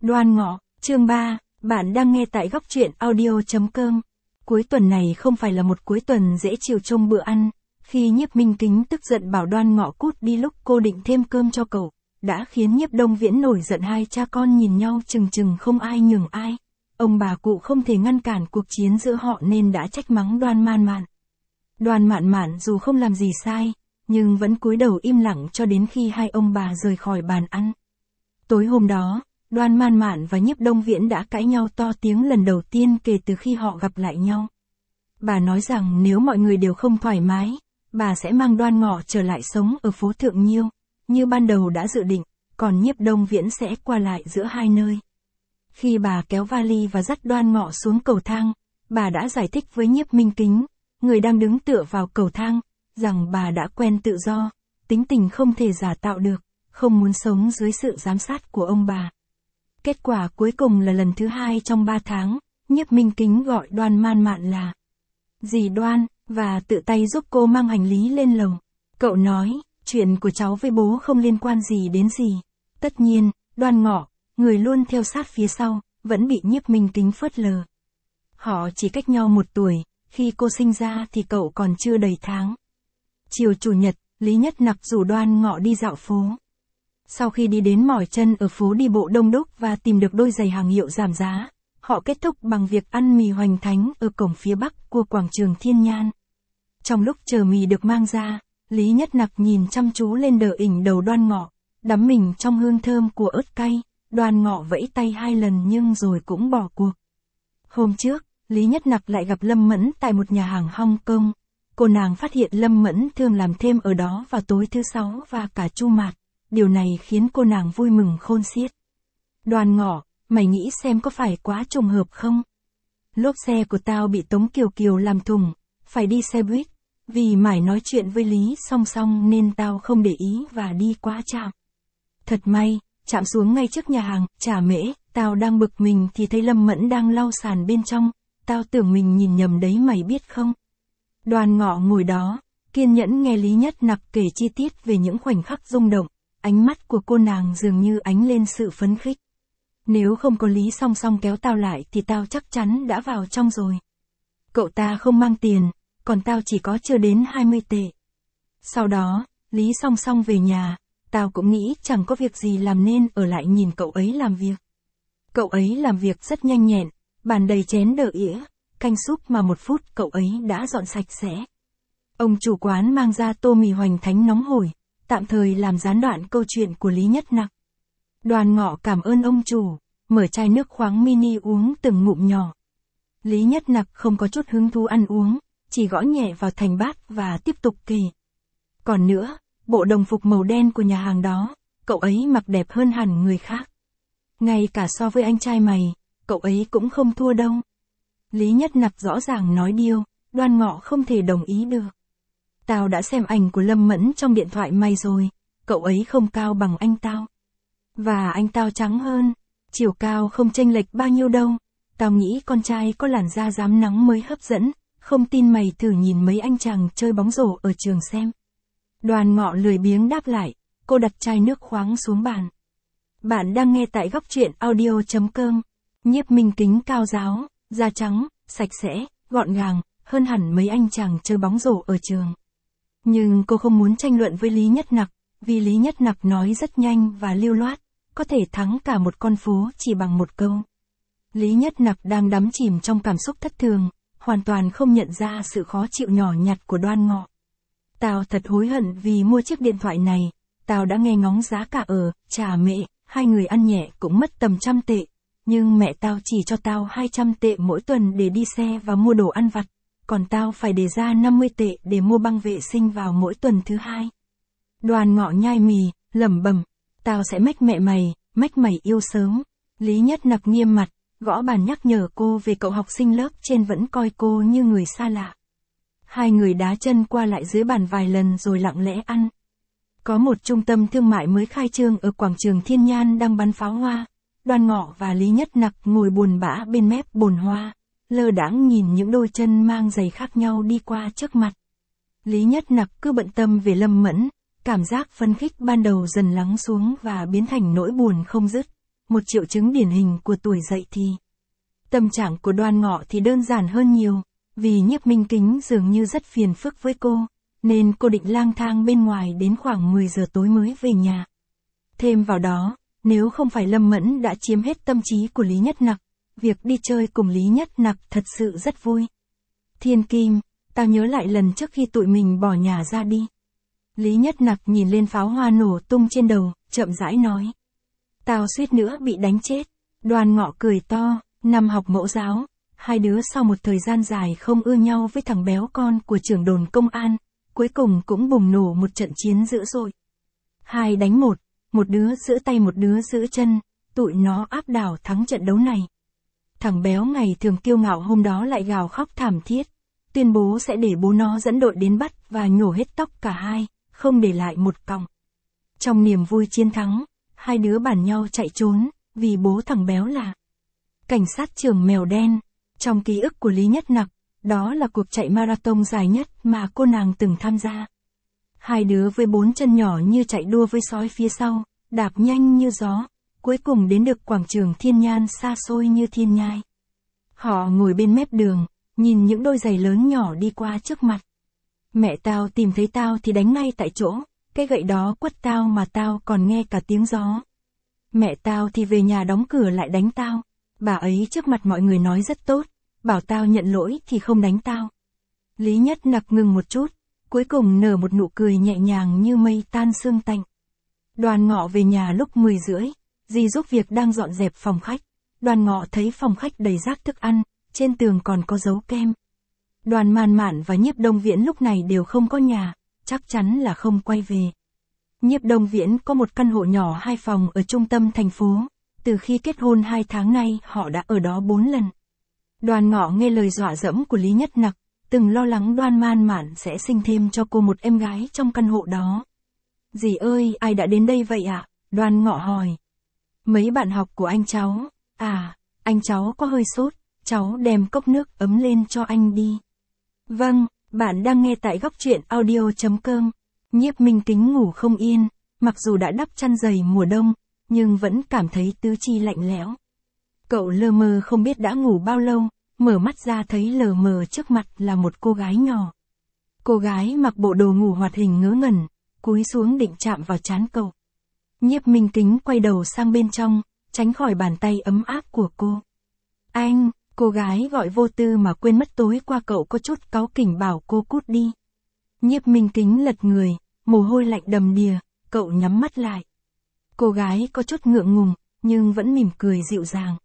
Đoan Ngọ, chương 3, bạn đang nghe tại góc truyện audio.com. Cuối tuần này không phải là một cuối tuần dễ chịu trong bữa ăn, khi Nhiếp Minh Kính tức giận bảo Đoan Ngọ cút đi lúc cô định thêm cơm cho cậu, đã khiến Nhiếp Đông Viễn nổi giận. Hai cha con nhìn nhau chừng chừng không ai nhường ai. Ông bà cụ không thể ngăn cản cuộc chiến giữa họ nên đã trách mắng Đoan Mạn Mạn. Đoan Mạn Mạn dù không làm gì sai, nhưng vẫn cúi đầu im lặng cho đến khi hai ông bà rời khỏi bàn ăn. Tối hôm đó, Đoan Mạn Mạn và Nhiếp Đông Viễn đã cãi nhau to tiếng lần đầu tiên kể từ khi họ gặp lại nhau. Bà nói rằng nếu mọi người đều không thoải mái, bà sẽ mang Đoan Ngọ trở lại sống ở phố Thượng Nhiêu, như ban đầu đã dự định, còn Nhiếp Đông Viễn sẽ qua lại giữa hai nơi. Khi bà kéo vali và dắt Đoan Ngọ xuống cầu thang, bà đã giải thích với Nhiếp Minh Kính, người đang đứng tựa vào cầu thang, rằng bà đã quen tự do, tính tình không thể giả tạo được, không muốn sống dưới sự giám sát của ông bà. Kết quả cuối cùng là lần thứ 2 trong 3 tháng, Nhiếp Minh Kính gọi Đoan Mạn Mạn là dì Đoan, và tự tay giúp cô mang hành lý lên lầu. Cậu nói, chuyện của cháu với bố không liên quan gì đến dì. Tất nhiên, Đoan Ngọ, người luôn theo sát phía sau, vẫn bị Nhiếp Minh Kính phớt lờ. Họ chỉ cách nhau 1 tuổi, khi cô sinh ra thì cậu còn chưa đầy tháng. Chiều Chủ nhật, Lý Nhất Nặc rủ Đoan Ngọ đi dạo phố. Sau khi đi đến mỏi chân ở phố đi bộ đông đúc và tìm được đôi giày hàng hiệu giảm giá, họ kết thúc bằng việc ăn mì hoành thánh ở cổng phía bắc của quảng trường Thiên Nhan. Trong lúc chờ mì được mang ra, Lý Nhất Nặc nhìn chăm chú lên đờ ỉnh đầu Đoan Ngọ, đắm mình trong hương thơm của ớt cay. Đoan Ngọ vẫy tay 2 lần nhưng rồi cũng bỏ cuộc. Hôm trước, Lý Nhất Nặc lại gặp Lâm Mẫn tại một nhà hàng Hong Kong. Cô nàng phát hiện Lâm Mẫn thường làm thêm ở đó vào tối thứ 6 và cả Chu Mạt. Điều này khiến cô nàng vui mừng khôn xiết. Đoan Ngọ, mày nghĩ xem có phải quá trùng hợp không? Lốp xe của tao bị Tống Kiều Kiều làm thủng, phải đi xe buýt. Vì mải nói chuyện với Lý song song nên tao không để ý và đi qua trạm. Thật may, chạm xuống ngay trước nhà hàng Trà Mễ, tao đang bực mình thì thấy Lâm Mẫn đang lau sàn bên trong. Tao tưởng mình nhìn nhầm đấy mày biết không? Đoan Ngọ ngồi đó, kiên nhẫn nghe Lý Nhất Nặc kể chi tiết về những khoảnh khắc rung động. Ánh mắt của cô nàng dường như ánh lên sự phấn khích. Nếu không có Lý song song kéo tao lại thì tao chắc chắn đã vào trong rồi. Cậu ta không mang tiền, còn tao chỉ có chưa đến 20 tệ. Sau đó, Lý song song về nhà, tao cũng nghĩ chẳng có việc gì làm nên ở lại nhìn cậu ấy làm việc. Cậu ấy làm việc rất nhanh nhẹn, bàn đầy chén đờ ỉa, canh súp mà 1 phút cậu ấy đã dọn sạch sẽ. Ông chủ quán mang ra tô mì hoành thánh nóng hổi, tạm thời làm gián đoạn câu chuyện của Lý Nhất Nặc. Đoan Ngọ cảm ơn ông chủ, mở chai nước khoáng mini uống từng ngụm nhỏ. Lý Nhất Nặc không có chút hứng thú ăn uống, chỉ gõ nhẹ vào thành bát và tiếp tục kể. Còn nữa, bộ đồng phục màu đen của nhà hàng đó, cậu ấy mặc đẹp hơn hẳn người khác. Ngay cả so với anh trai mày, cậu ấy cũng không thua đâu. Lý Nhất Nặc rõ ràng nói điêu, Đoan Ngọ không thể đồng ý được. Tao đã xem ảnh của Lâm Mẫn trong điện thoại mày rồi, cậu ấy không cao bằng anh tao. Và anh tao trắng hơn, chiều cao không chênh lệch bao nhiêu đâu. Tao nghĩ con trai có làn da rám nắng mới hấp dẫn, không tin mày thử nhìn mấy anh chàng chơi bóng rổ ở trường xem. Đoan Ngọ lười biếng đáp lại, cô đặt chai nước khoáng xuống bàn. Bạn đang nghe tại góc truyện audio.com. Nhiếp Minh Kính cao ráo, da trắng, sạch sẽ, gọn gàng, hơn hẳn mấy anh chàng chơi bóng rổ ở trường. Nhưng cô không muốn tranh luận với Lý Nhất Nặc, vì Lý Nhất Nặc nói rất nhanh và lưu loát, có thể thắng cả một con phố chỉ bằng 1 câu. Lý Nhất Nặc đang đắm chìm trong cảm xúc thất thường, hoàn toàn không nhận ra sự khó chịu nhỏ nhặt của Đoan Ngọ. Tao thật hối hận vì mua chiếc điện thoại này, tao đã nghe ngóng giá cả ở Trà Mễ, 2 người ăn nhẹ cũng mất tầm 100 tệ, nhưng mẹ tao chỉ cho tao 200 tệ mỗi tuần để đi xe và mua đồ ăn vặt. Còn tao phải để ra 50 tệ để mua băng vệ sinh vào mỗi tuần thứ 2. Đoan Ngọ nhai mì, lẩm bẩm, tao sẽ mách mẹ mày yêu sớm. Lý Nhất Nặc nghiêm mặt, gõ bàn nhắc nhở cô về cậu học sinh lớp trên vẫn coi cô như người xa lạ. Hai người đá chân qua lại dưới bàn vài lần rồi lặng lẽ ăn. Có một trung tâm thương mại mới khai trương ở quảng trường Thiên Nhan đang bắn pháo hoa. Đoan Ngọ và Lý Nhất Nặc ngồi buồn bã bên mép bồn hoa, lơ đãng nhìn những đôi chân mang giày khác nhau đi qua trước mặt. Lý Nhất Nặc cứ bận tâm về Lâm Mẫn, cảm giác phấn khích ban đầu dần lắng xuống và biến thành nỗi buồn không dứt. một triệu chứng điển hình của tuổi dậy thì. Tâm trạng của Đoan Ngọ thì đơn giản hơn nhiều, vì Nhiếp Minh Kính dường như rất phiền phức với cô, nên cô định lang thang bên ngoài đến khoảng 10 giờ tối mới về nhà. Thêm vào đó, nếu không phải Lâm Mẫn đã chiếm hết tâm trí của Lý Nhất Nặc, việc đi chơi cùng Lý Nhất Nặc thật sự rất vui. Thiên Kim, tao nhớ lại lần trước khi tụi mình bỏ nhà ra đi. Lý Nhất Nặc nhìn lên pháo hoa nổ tung trên đầu, chậm rãi nói. Tao suýt nữa bị đánh chết. Đoan Ngọ cười to, năm học mẫu giáo, hai đứa sau một thời gian dài không ưa nhau với thằng béo con của trưởng đồn công an, cuối cùng cũng bùng nổ một trận chiến dữ dội. 2 đánh 1, một đứa giữ tay một đứa giữ chân, tụi nó áp đảo thắng trận đấu này. Thằng béo ngày thường kiêu ngạo hôm đó lại gào khóc thảm thiết, tuyên bố sẽ để bố nó dẫn đội đến bắt và nhổ hết tóc cả hai, không để lại một cọng. Trong niềm vui chiến thắng, hai đứa bàn nhau chạy trốn, vì bố thằng béo là cảnh sát trưởng mèo đen. Trong ký ức của Lý Nhất Nặc, đó là cuộc chạy marathon dài nhất mà cô nàng từng tham gia. Hai đứa với 4 chân nhỏ như chạy đua với sói phía sau, đạp nhanh như gió, cuối cùng đến được quảng trường Thiên Nhan xa xôi như thiên nhai. Họ ngồi bên mép đường, nhìn những đôi giày lớn nhỏ đi qua trước mặt. Mẹ tao tìm thấy tao thì đánh ngay tại chỗ, cái gậy đó quất tao mà tao còn nghe cả tiếng gió. Mẹ tao thì về nhà đóng cửa lại đánh tao, bà ấy trước mặt mọi người nói rất tốt, bảo tao nhận lỗi thì không đánh tao. Lý Nhất Nặc ngừng một chút, cuối cùng nở một nụ cười nhẹ nhàng như mây tan sương tạnh. Đoan Ngọ về nhà lúc 10 rưỡi, dì giúp việc đang dọn dẹp phòng khách. Đoan Ngọ thấy phòng khách đầy rác thức ăn, trên tường còn có dấu kem. Đoàn Màn Mạn và Nhiếp Đông Viễn lúc này đều không có nhà, chắc chắn là không quay về. Nhiếp Đông Viễn có một căn hộ nhỏ 2 phòng ở trung tâm thành phố, từ khi kết hôn 2 tháng nay họ đã ở đó 4 lần. Đoan Ngọ nghe lời dọa dẫm của Lý Nhất Nặc, từng lo lắng Đoan Man Mạn sẽ sinh thêm cho cô một em gái trong căn hộ đó. Dì ơi, ai đã đến đây vậy ạ? Đoan Ngọ hỏi. Mấy bạn học của anh cháu. À, anh cháu có hơi sốt, cháu đem cốc nước ấm lên cho anh đi. Vâng, bạn đang nghe tại góc truyện audio.com. Nhiếp Minh Kính ngủ không yên, mặc dù đã đắp chăn dày mùa đông, nhưng vẫn cảm thấy tứ chi lạnh lẽo. Cậu lơ mơ không biết đã ngủ bao lâu, mở mắt ra thấy lờ mờ trước mặt là một cô gái nhỏ. Cô gái mặc bộ đồ ngủ hoạt hình ngớ ngẩn, cúi xuống định chạm vào trán cậu. Nhiếp Minh Kính quay đầu sang bên trong, tránh khỏi bàn tay ấm áp của cô. Anh, cô gái gọi vô tư mà quên mất tối qua cậu có chút cáu kỉnh bảo cô cút đi. Nhiếp Minh Kính lật người, mồ hôi lạnh đầm đìa, cậu nhắm mắt lại. Cô gái có chút ngượng ngùng, nhưng vẫn mỉm cười dịu dàng.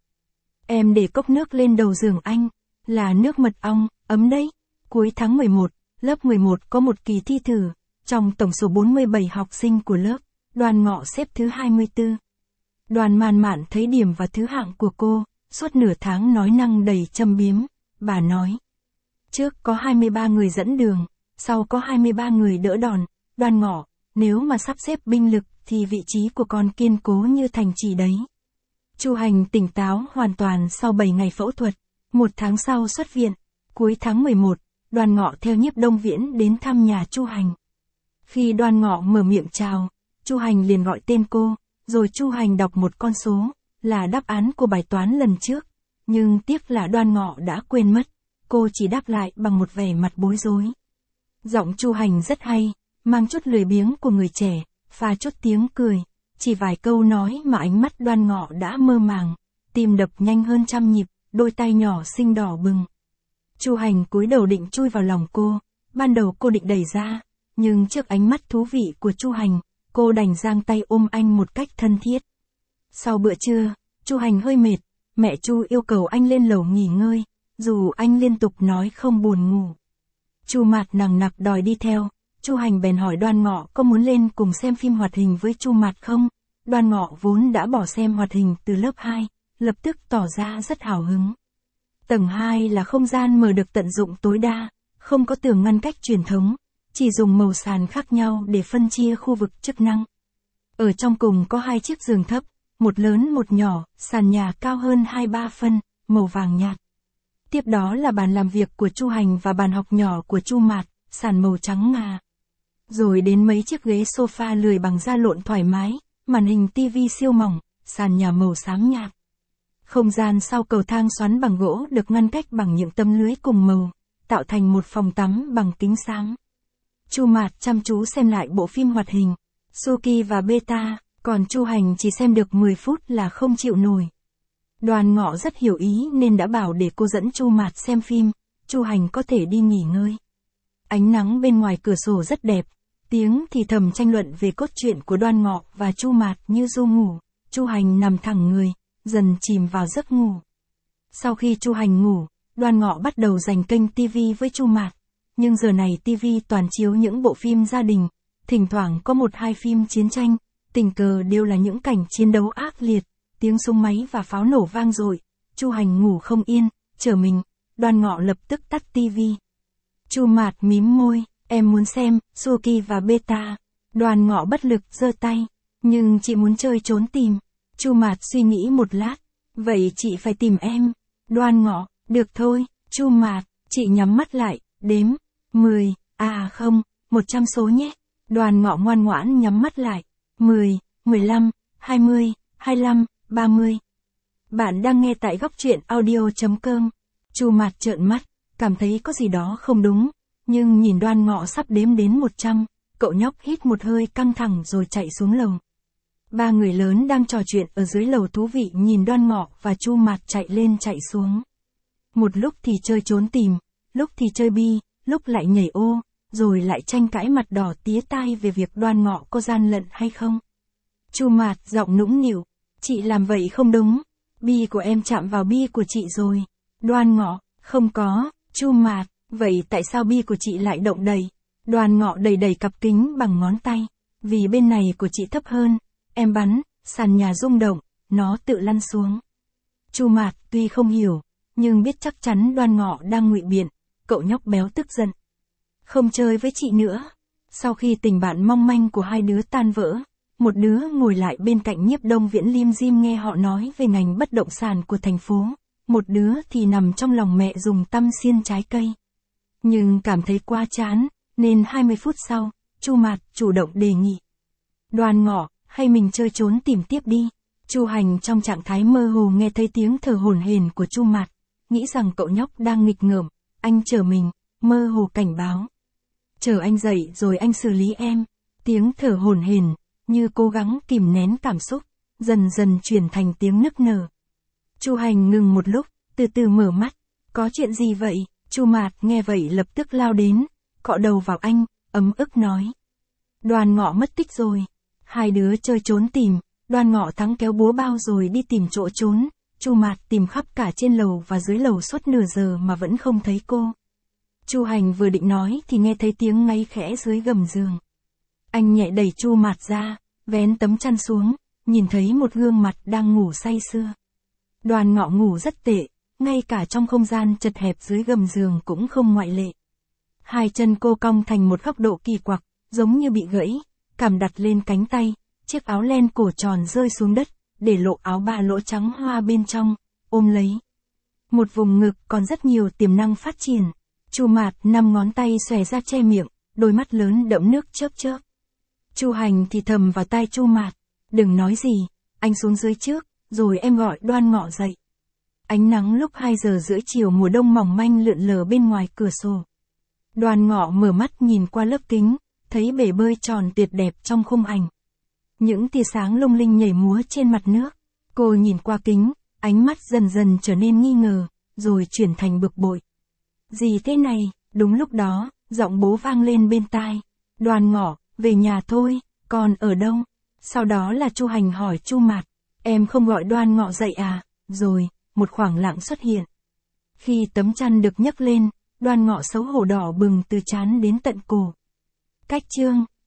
Em để cốc nước lên đầu giường anh, là nước mật ong, ấm đấy. Cuối tháng 11, lớp 11 có một kỳ thi thử, trong tổng số 47 học sinh của lớp, Đoan Ngọ xếp thứ 24. Đoàn Màn Mạn thấy điểm và thứ hạng của cô, suốt nửa tháng nói năng đầy châm biếm, bà nói. Trước có 23 người dẫn đường, sau có 23 người đỡ đòn, Đoan Ngọ, nếu mà sắp xếp binh lực thì vị trí của con kiên cố như thành trì đấy. Chu Hành tỉnh táo hoàn toàn sau 7 ngày phẫu thuật, 1 tháng sau xuất viện. Cuối tháng 11, Đoan Ngọ theo Nhiếp Đông Viễn đến thăm nhà Chu Hành. Khi Đoan Ngọ mở miệng chào, Chu Hành liền gọi tên cô, rồi Chu Hành đọc một con số, là đáp án của bài toán lần trước. Nhưng tiếc là Đoan Ngọ đã quên mất, cô chỉ đáp lại bằng một vẻ mặt bối rối. Giọng Chu Hành rất hay, mang chút lười biếng của người trẻ, pha chút tiếng cười. Chỉ vài câu nói mà ánh mắt Đoan Ngọ đã mơ màng, tim đập nhanh hơn trăm nhịp, đôi tay nhỏ xinh đỏ bừng. Chu Hành cúi đầu định chui vào lòng cô, ban đầu cô định đẩy ra, nhưng trước ánh mắt thú vị của Chu Hành, cô đành giang tay ôm anh một cách thân thiết. Sau bữa trưa, Chu Hành hơi mệt, mẹ Chu yêu cầu anh lên lầu nghỉ ngơi, dù anh liên tục nói không buồn ngủ. Chu Mạt nằng nặc đòi đi theo. Chu Hành bèn hỏi Đoan Ngọ có muốn lên cùng xem phim hoạt hình với Chu Mạt không? Đoan Ngọ vốn đã bỏ xem hoạt hình từ lớp 2, lập tức tỏ ra rất hào hứng. Tầng 2 là không gian mở được tận dụng tối đa, không có tường ngăn cách truyền thống, chỉ dùng màu sàn khác nhau để phân chia khu vực chức năng. Ở trong cùng có 2 chiếc giường thấp, một lớn một nhỏ, sàn nhà cao hơn 2-3 phân, màu vàng nhạt. Tiếp đó là bàn làm việc của Chu Hành và bàn học nhỏ của Chu Mạt, sàn màu trắng ngà. Rồi đến mấy chiếc ghế sofa lười bằng da lộn thoải mái, màn hình tivi siêu mỏng, sàn nhà màu xám nhạt. Không gian sau cầu thang xoắn bằng gỗ được ngăn cách bằng những tấm lưới cùng màu, tạo thành một phòng tắm bằng kính sáng. Chu Mạt chăm chú xem lại bộ phim hoạt hình, Suki và Beta, còn Chu Hành chỉ xem được 10 phút là không chịu nổi. Đoàn Ngọ rất hiểu ý nên đã bảo để cô dẫn Chu Mạt xem phim, Chu Hành có thể đi nghỉ ngơi. Ánh nắng bên ngoài cửa sổ rất đẹp, tiếng thì thầm tranh luận về cốt truyện của Đoàn Ngọ và Chu Mạt như ru ngủ, Chu Hành nằm thẳng người, dần chìm vào giấc ngủ. Sau khi Chu Hành ngủ, Đoàn Ngọ bắt đầu giành kênh TV với Chu Mạt, nhưng giờ này TV toàn chiếu những bộ phim gia đình, thỉnh thoảng có 1-2 phim chiến tranh, tình cờ đều là những cảnh chiến đấu ác liệt, tiếng súng máy và pháo nổ vang dội. Chu Hành ngủ không yên, trở mình, Đoàn Ngọ lập tức tắt TV. Chu Mạt mím môi, em muốn xem Suki và Beta. Đoàn Ngọ bất lực giơ tay, nhưng chị muốn chơi trốn tìm. Chu Mạt suy nghĩ một lát, vậy chị phải tìm em. Đoàn Ngọ, được thôi. Chu Mạt, chị nhắm mắt lại, đếm, 10, không, 100 số nhé. Đoàn Ngọ ngoan ngoãn nhắm mắt lại, 10, 15, 20, 25, 30. Bạn đang nghe tại góc truyện audio.com. Chu Mạt trợn mắt, cảm thấy có gì đó không đúng, nhưng nhìn Đoàn Ngọ sắp đếm đến 100, cậu nhóc hít một hơi căng thẳng rồi chạy xuống lầu. 3 người lớn đang trò chuyện ở dưới lầu thú vị nhìn Đoàn Ngọ và Chu Mạt chạy lên chạy xuống. Một lúc thì chơi trốn tìm, lúc thì chơi bi, lúc lại nhảy ô, rồi lại tranh cãi mặt đỏ tía tai về việc Đoàn Ngọ có gian lận hay không. Chu Mạt giọng nũng nịu, chị làm vậy không đúng, bi của em chạm vào bi của chị rồi. Đoàn Ngọ, không có. Chu Mạt, vậy tại sao bi của chị lại động đậy? Đoàn Ngọ đẩy đẩy cặp kính bằng ngón tay, vì bên này của chị thấp hơn, em bắn, sàn nhà rung động, nó tự lăn xuống. Chu Mạt tuy không hiểu, nhưng biết chắc chắn Đoàn Ngọ đang ngụy biện, cậu nhóc béo tức giận. Không chơi với chị nữa. Sau khi tình bạn mong manh của hai đứa tan vỡ, một đứa ngồi lại bên cạnh Nhiếp Đông Viễn lim dim nghe họ nói về ngành bất động sản của thành phố, một đứa thì nằm trong lòng mẹ dùng tăm xiên trái cây. Nhưng cảm thấy quá chán, nên 20 phút sau, Chu Mạt chủ động đề nghị. Đoàn Ngọ, hay mình chơi trốn tìm tiếp đi. Chu Hành trong trạng thái mơ hồ nghe thấy tiếng thở hổn hển của Chu Mạt, nghĩ rằng cậu nhóc đang nghịch ngợm, anh chờ mình, mơ hồ cảnh báo. Chờ anh dậy rồi anh xử lý em. Tiếng thở hổn hển, như cố gắng kìm nén cảm xúc, dần dần chuyển thành tiếng nức nở. Chu Hành ngừng một lúc, từ từ mở mắt. Có chuyện gì vậy? Chu Mạt nghe vậy lập tức lao đến, cọ đầu vào anh, ấm ức nói. Đoàn Ngọ mất tích rồi. Hai đứa chơi trốn tìm, Đoàn Ngọ thắng kéo búa bao rồi đi tìm chỗ trốn. Chu Mạt tìm khắp cả trên lầu và dưới lầu suốt nửa giờ mà vẫn không thấy cô. Chu Hành vừa định nói thì nghe thấy tiếng ngáy khẽ dưới gầm giường. Anh nhẹ đẩy Chu Mạt ra, vén tấm chăn xuống, nhìn thấy một gương mặt đang ngủ say sưa. Đoàn Ngọ ngủ rất tệ, ngay cả trong không gian chật hẹp dưới gầm giường cũng không ngoại lệ. Hai chân cô cong thành một góc độ kỳ quặc, giống như bị gãy, cằm đặt lên cánh tay, chiếc áo len cổ tròn rơi xuống đất, để lộ áo ba lỗ trắng hoa bên trong, ôm lấy. Một vùng ngực còn rất nhiều tiềm năng phát triển. Chu Mạt 5 ngón tay xòe ra che miệng, đôi mắt lớn đẫm nước chớp chớp. Chu Hành thì thầm vào tai Chu Mạt, đừng nói gì, anh xuống dưới trước, rồi em gọi Đoàn Ngọ dậy. Ánh nắng lúc 2 giờ rưỡi chiều mùa đông mỏng manh lượn lờ bên ngoài cửa sổ. Đoàn Ngọ mở mắt nhìn qua lớp kính, thấy bể bơi tròn tuyệt đẹp trong khung ảnh. Những tia sáng lung linh nhảy múa trên mặt nước. Cô nhìn qua kính, ánh mắt dần dần trở nên nghi ngờ, rồi chuyển thành bực bội. Gì thế này? Đúng lúc đó, giọng bố vang lên bên tai. Đoàn Ngọ, về nhà thôi, con ở đâu? Sau đó là Chu Hành hỏi Chu Mạt, em không gọi Đoàn Ngọ dậy à? Rồi, một khoảng lặng xuất hiện. Khi tấm chăn được nhấc lên, Đoàn Ngọ xấu hổ đỏ bừng từ trán đến tận cổ. Cách chương